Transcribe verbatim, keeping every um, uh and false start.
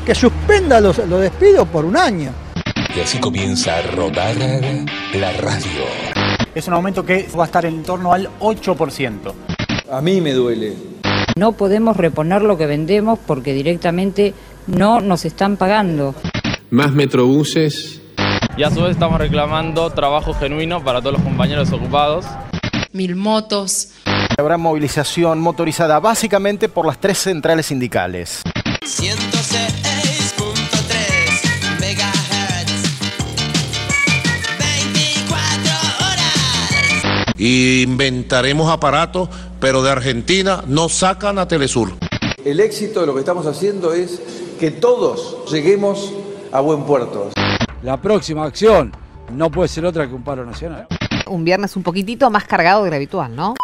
que suspenda los, los despidos por un año. Y así comienza a rodar la radio. Es un aumento que va a estar en torno al ocho por ciento. A mí me duele. No podemos reponer lo que vendemos porque directamente no nos están pagando. Más metrobuses. Y a su vez estamos reclamando trabajo genuino para todos los compañeros ocupados. Mil motos. Habrá movilización motorizada básicamente por las tres centrales sindicales. ciento seis punto tres megahertz. veinticuatro horas. Inventaremos aparatos, pero de Argentina no sacan a Telesur. El éxito de lo que estamos haciendo es que todos lleguemos a buen puerto. La próxima acción no puede ser otra que un paro nacional. Un viernes un poquitito más cargado de lo habitual, ¿no?